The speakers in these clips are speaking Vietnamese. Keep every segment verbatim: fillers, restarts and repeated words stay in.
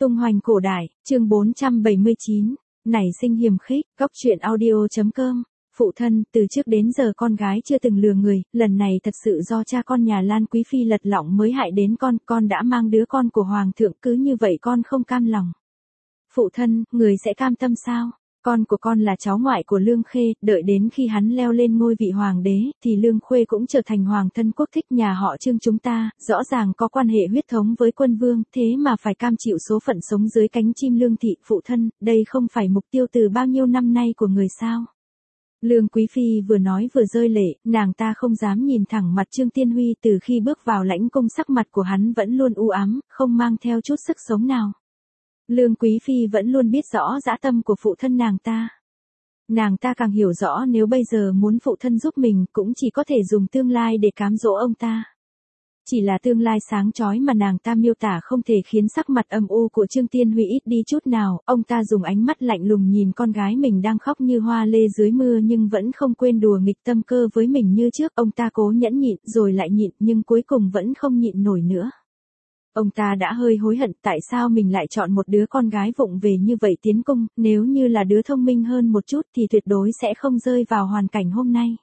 Tung hoành cổ đại, chương bốn trăm bảy mươi chín, nảy sinh hiềm khích, góc truyện audio.com. Phụ thân, từ trước đến giờ con gái chưa từng lừa người, lần này thật sự do cha con nhà Lan Quý Phi lật lọng mới hại đến con, con đã mang đứa con của Hoàng thượng, cứ như vậy con không cam lòng. Phụ thân, người sẽ cam tâm sao? Con của con là cháu ngoại của Lương Khê, đợi đến khi hắn leo lên ngôi vị hoàng đế, thì Lương Khuê cũng trở thành hoàng thân quốc thích nhà họ Trương chúng ta, rõ ràng có quan hệ huyết thống với quân vương, thế mà phải cam chịu số phận sống dưới cánh chim Lương thị. Phụ thân, đây không phải mục tiêu từ bao nhiêu năm nay của người sao? Lương Quý Phi vừa nói vừa rơi lệ, nàng ta không dám nhìn thẳng mặt Trương Tiên Huy, từ khi bước vào lãnh cung sắc mặt của hắn vẫn luôn u ám, không mang theo chút sức sống nào. Lương Quý Phi vẫn luôn biết rõ dã tâm của phụ thân nàng ta. Nàng ta càng hiểu rõ nếu bây giờ muốn phụ thân giúp mình cũng chỉ có thể dùng tương lai để cám dỗ ông ta. Chỉ là tương lai sáng chói mà nàng ta miêu tả không thể khiến sắc mặt âm u của Trương Tiên Huy ít đi chút nào. Ông ta dùng ánh mắt lạnh lùng nhìn con gái mình đang khóc như hoa lê dưới mưa nhưng vẫn không quên đùa nghịch tâm cơ với mình như trước. Ông ta cố nhẫn nhịn rồi lại nhịn nhưng cuối cùng vẫn không nhịn nổi nữa. Ông ta đã hơi hối hận tại sao mình lại chọn một đứa con gái vụng về như vậy tiến cung, nếu như là đứa thông minh hơn một chút thì tuyệt đối sẽ không rơi vào hoàn cảnh hôm nay.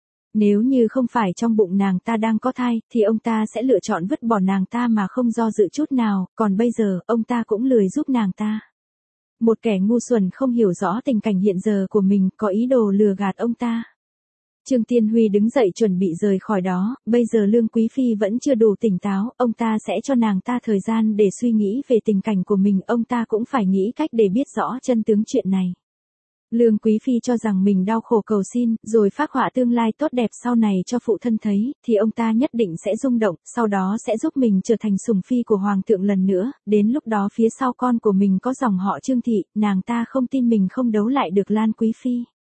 Nếu như không phải trong bụng nàng ta đang có thai, thì ông ta sẽ lựa chọn vứt bỏ nàng ta mà không do dự chút nào, còn bây giờ, ông ta cũng lười giúp nàng ta. Một kẻ ngu xuẩn không hiểu rõ tình cảnh hiện giờ của mình, có ý đồ lừa gạt ông ta. Trương Tiên Huy đứng dậy chuẩn bị rời khỏi đó, bây giờ Lương Quý Phi vẫn chưa đủ tỉnh táo, ông ta sẽ cho nàng ta thời gian để suy nghĩ về tình cảnh của mình, ông ta cũng phải nghĩ cách để biết rõ chân tướng chuyện này. Lương Quý Phi cho rằng mình đau khổ cầu xin, rồi phác họa tương lai tốt đẹp sau này cho phụ thân thấy, thì ông ta nhất định sẽ rung động, sau đó sẽ giúp mình trở thành sủng phi của Hoàng thượng lần nữa, đến lúc đó phía sau con của mình có dòng họ Trương thị, nàng ta không tin mình không đấu lại được Lan Quý Phi.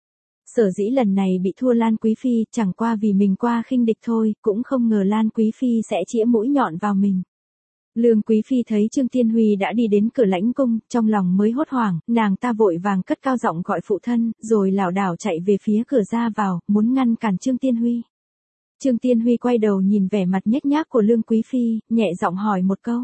Sở dĩ lần này bị thua Lan Quý Phi chẳng qua vì mình qua khinh địch thôi, cũng không ngờ Lan Quý Phi sẽ chĩa mũi nhọn vào mình. Lương Quý Phi thấy Trương Tiên Huy đã đi đến cửa lãnh cung, trong lòng mới hốt hoảng, nàng ta vội vàng cất cao giọng gọi phụ thân, rồi lảo đảo chạy về phía cửa ra vào, muốn ngăn cản Trương Tiên Huy. Trương Tiên Huy quay đầu nhìn vẻ mặt nhếch nhác của Lương Quý Phi, nhẹ giọng hỏi một câu.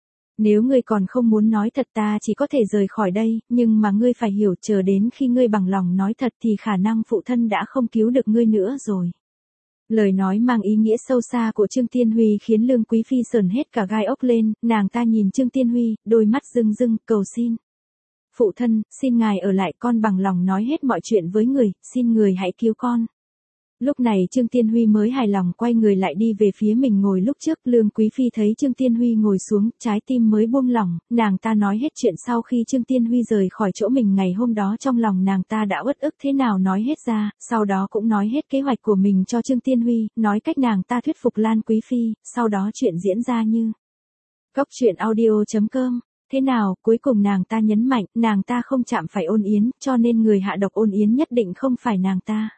Nếu ngươi còn không muốn nói thật ta chỉ có thể rời khỏi đây, nhưng mà ngươi phải hiểu chờ đến khi ngươi bằng lòng nói thật thì khả năng phụ thân đã không cứu được ngươi nữa rồi. Lời nói mang ý nghĩa sâu xa của Trương Tiên Huy khiến Lương Quý Phi sởn hết cả gai ốc lên, nàng ta nhìn Trương Tiên Huy, đôi mắt rưng rưng, cầu xin. Phụ thân, xin ngài ở lại, con bằng lòng nói hết mọi chuyện với người, xin người hãy cứu con. Lúc này Trương Tiên Huy mới hài lòng quay người lại đi về phía mình ngồi lúc trước, Lương Quý Phi thấy Trương Tiên Huy ngồi xuống, trái tim mới buông lỏng, nàng ta nói hết chuyện sau khi Trương Tiên Huy rời khỏi chỗ mình ngày hôm đó trong lòng nàng ta đã uất ức thế nào nói hết ra, sau đó cũng nói hết kế hoạch của mình cho Trương Tiên Huy, nói cách nàng ta thuyết phục Lan Quý Phi, sau đó chuyện diễn ra như. Góc truyện audio.com. Thế nào, cuối cùng nàng ta nhấn mạnh, nàng ta không chạm phải Ôn Yến, cho nên người hạ độc Ôn Yến nhất định không phải nàng ta.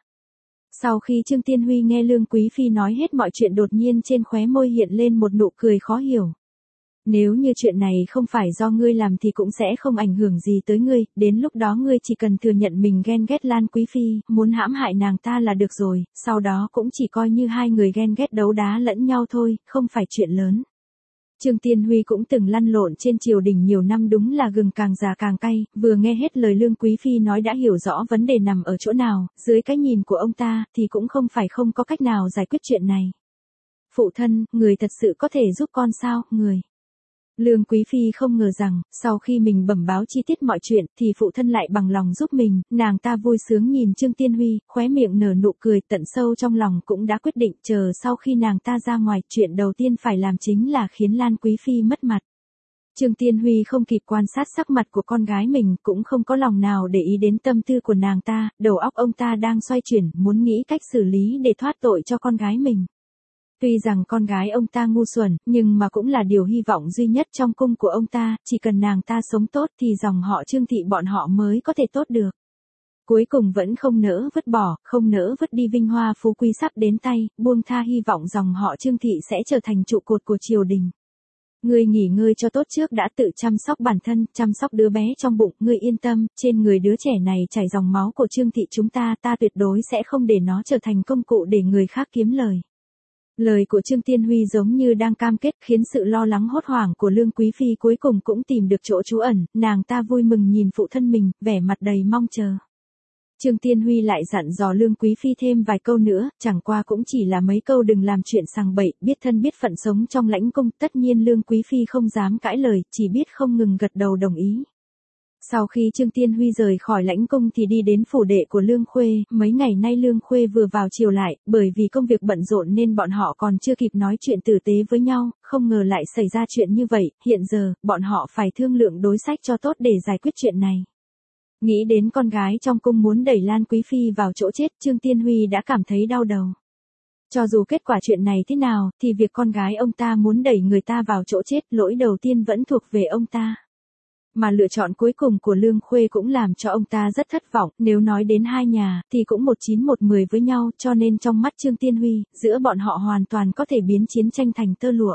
Sau khi Trương Tiên Huy nghe Lương Quý Phi nói hết mọi chuyện đột nhiên trên khóe môi hiện lên một nụ cười khó hiểu. Nếu như chuyện này không phải do ngươi làm thì cũng sẽ không ảnh hưởng gì tới ngươi, đến lúc đó ngươi chỉ cần thừa nhận mình ghen ghét Lan Quý Phi, muốn hãm hại nàng ta là được rồi, sau đó cũng chỉ coi như hai người ghen ghét đấu đá lẫn nhau thôi, không phải chuyện lớn. Trương Tiên Huy cũng từng lăn lộn trên triều đình nhiều năm đúng là gừng càng già càng cay, vừa nghe hết lời Lương Quý Phi nói đã hiểu rõ vấn đề nằm ở chỗ nào, dưới cái nhìn của ông ta thì cũng không phải không có cách nào giải quyết chuyện này. Phụ thân, người thật sự có thể giúp con sao, người. Lương Quý Phi không ngờ rằng, sau khi mình bẩm báo chi tiết mọi chuyện, thì phụ thân lại bằng lòng giúp mình, nàng ta vui sướng nhìn Trương Tiên Huy, khóe miệng nở nụ cười, tận sâu trong lòng cũng đã quyết định, chờ sau khi nàng ta ra ngoài, chuyện đầu tiên phải làm chính là khiến Lan Quý Phi mất mặt. Trương Tiên Huy không kịp quan sát sắc mặt của con gái mình, cũng không có lòng nào để ý đến tâm tư của nàng ta, đầu óc ông ta đang xoay chuyển, muốn nghĩ cách xử lý để thoát tội cho con gái mình. Tuy rằng con gái ông ta ngu xuẩn, nhưng mà cũng là điều hy vọng duy nhất trong cung của ông ta, chỉ cần nàng ta sống tốt thì dòng họ Trương thị bọn họ mới có thể tốt được. Cuối cùng vẫn không nỡ vứt bỏ, không nỡ vứt đi vinh hoa phú quý sắp đến tay, buông tha hy vọng dòng họ Trương thị sẽ trở thành trụ cột của triều đình. Ngươi nghỉ ngơi cho tốt trước đã, tự chăm sóc bản thân, chăm sóc đứa bé trong bụng, ngươi yên tâm, trên người đứa trẻ này chảy dòng máu của Trương thị chúng ta, ta tuyệt đối sẽ không để nó trở thành công cụ để người khác kiếm lời. Lời của Trương Tiên Huy giống như đang cam kết, khiến sự lo lắng hốt hoảng của Lương Quý Phi cuối cùng cũng tìm được chỗ trú ẩn, nàng ta vui mừng nhìn phụ thân mình, vẻ mặt đầy mong chờ. Trương Tiên Huy lại dặn dò Lương Quý Phi thêm vài câu nữa, chẳng qua cũng chỉ là mấy câu đừng làm chuyện sằng bậy, biết thân biết phận sống trong lãnh cung, tất nhiên Lương Quý Phi không dám cãi lời, chỉ biết không ngừng gật đầu đồng ý. Sau khi Trương Tiên Huy rời khỏi lãnh cung thì đi đến phủ đệ của Lương Khuê, mấy ngày nay Lương Khuê vừa vào chiều lại, bởi vì công việc bận rộn nên bọn họ còn chưa kịp nói chuyện tử tế với nhau, không ngờ lại xảy ra chuyện như vậy, hiện giờ, bọn họ phải thương lượng đối sách cho tốt để giải quyết chuyện này. Nghĩ đến con gái trong cung muốn đẩy Lan Quý Phi vào chỗ chết, Trương Tiên Huy đã cảm thấy đau đầu. Cho dù kết quả chuyện này thế nào, thì việc con gái ông ta muốn đẩy người ta vào chỗ chết, lỗi đầu tiên vẫn thuộc về ông ta. Mà lựa chọn cuối cùng của Lương Khuê cũng làm cho ông ta rất thất vọng, nếu nói đến hai nhà, thì cũng một chín một mười với nhau, cho nên trong mắt Trương Tiên Huy, giữa bọn họ hoàn toàn có thể biến chiến tranh thành tơ lụa.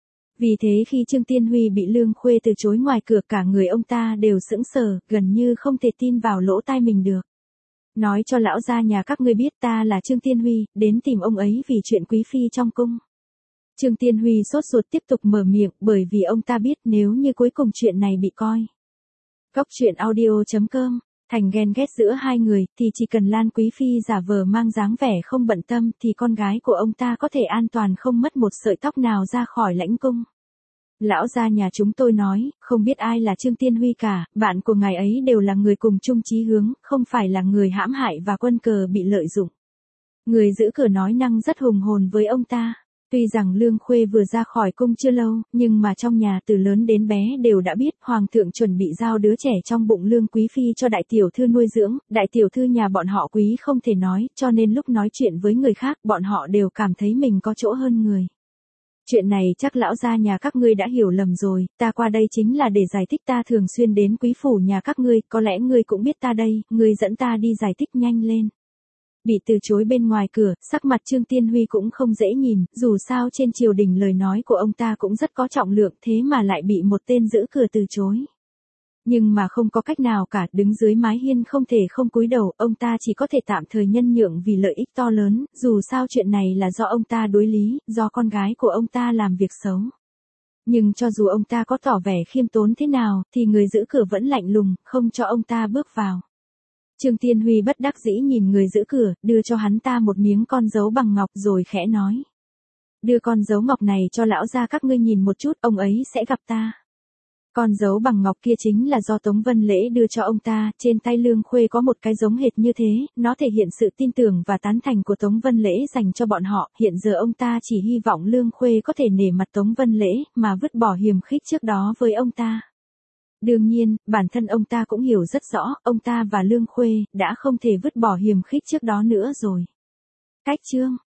Vì thế khi Trương Tiên Huy bị Lương Khuê từ chối ngoài cửa, cả người ông ta đều sững sờ, gần như không thể tin vào lỗ tai mình được. Nói cho lão gia nhà các ngươi biết ta là Trương Tiên Huy, đến tìm ông ấy vì chuyện quý phi trong cung. Trương Tiên Huy sốt ruột tiếp tục mở miệng, bởi vì ông ta biết nếu như cuối cùng chuyện này bị coi. Cốc truyện audio chấm com, thành ghen ghét giữa hai người, thì chỉ cần Lan Quý Phi giả vờ mang dáng vẻ không bận tâm thì con gái của ông ta có thể an toàn không mất một sợi tóc nào ra khỏi lãnh cung. Lão gia nhà chúng tôi nói, không biết ai là Trương Tiên Huy cả, bạn của ngài ấy đều là người cùng chung chí hướng, không phải là người hãm hại và quân cờ bị lợi dụng. Người giữ cửa nói năng rất hùng hồn với ông ta. Tuy rằng Lương Khuê vừa ra khỏi cung chưa lâu, nhưng mà trong nhà từ lớn đến bé đều đã biết Hoàng thượng chuẩn bị giao đứa trẻ trong bụng Lương Quý Phi cho đại tiểu thư nuôi dưỡng, đại tiểu thư nhà bọn họ quý không thể nói, cho nên lúc nói chuyện với người khác bọn họ đều cảm thấy mình có chỗ hơn người. Chuyện này chắc lão gia nhà các ngươi đã hiểu lầm rồi, ta qua đây chính là để giải thích, ta thường xuyên đến quý phủ nhà các ngươi, có lẽ ngươi cũng biết ta đây, ngươi dẫn ta đi giải thích nhanh lên. Bị từ chối bên ngoài cửa, sắc mặt Trương Tiên Huy cũng không dễ nhìn, dù sao trên triều đình lời nói của ông ta cũng rất có trọng lượng, thế mà lại bị một tên giữ cửa từ chối. Nhưng mà không có cách nào cả, đứng dưới mái hiên không thể không cúi đầu, ông ta chỉ có thể tạm thời nhân nhượng vì lợi ích to lớn, dù sao chuyện này là do ông ta đối lý, do con gái của ông ta làm việc xấu. Nhưng cho dù ông ta có tỏ vẻ khiêm tốn thế nào, thì người giữ cửa vẫn lạnh lùng, không cho ông ta bước vào. Trương Tiên Huy bất đắc dĩ nhìn người giữ cửa, đưa cho hắn ta một miếng con dấu bằng ngọc rồi khẽ nói. Đưa con dấu ngọc này cho lão gia các ngươi nhìn một chút, ông ấy sẽ gặp ta. Con dấu bằng ngọc kia chính là do Tống Vân Lễ đưa cho ông ta, trên tay Lương Khuê có một cái giống hệt như thế, nó thể hiện sự tin tưởng và tán thành của Tống Vân Lễ dành cho bọn họ, hiện giờ ông ta chỉ hy vọng Lương Khuê có thể nể mặt Tống Vân Lễ, mà vứt bỏ hiềm khích trước đó với ông ta. Đương nhiên, bản thân ông ta cũng hiểu rất rõ, ông ta và Lương Khuê đã không thể vứt bỏ hiềm khích trước đó nữa rồi. Cách chương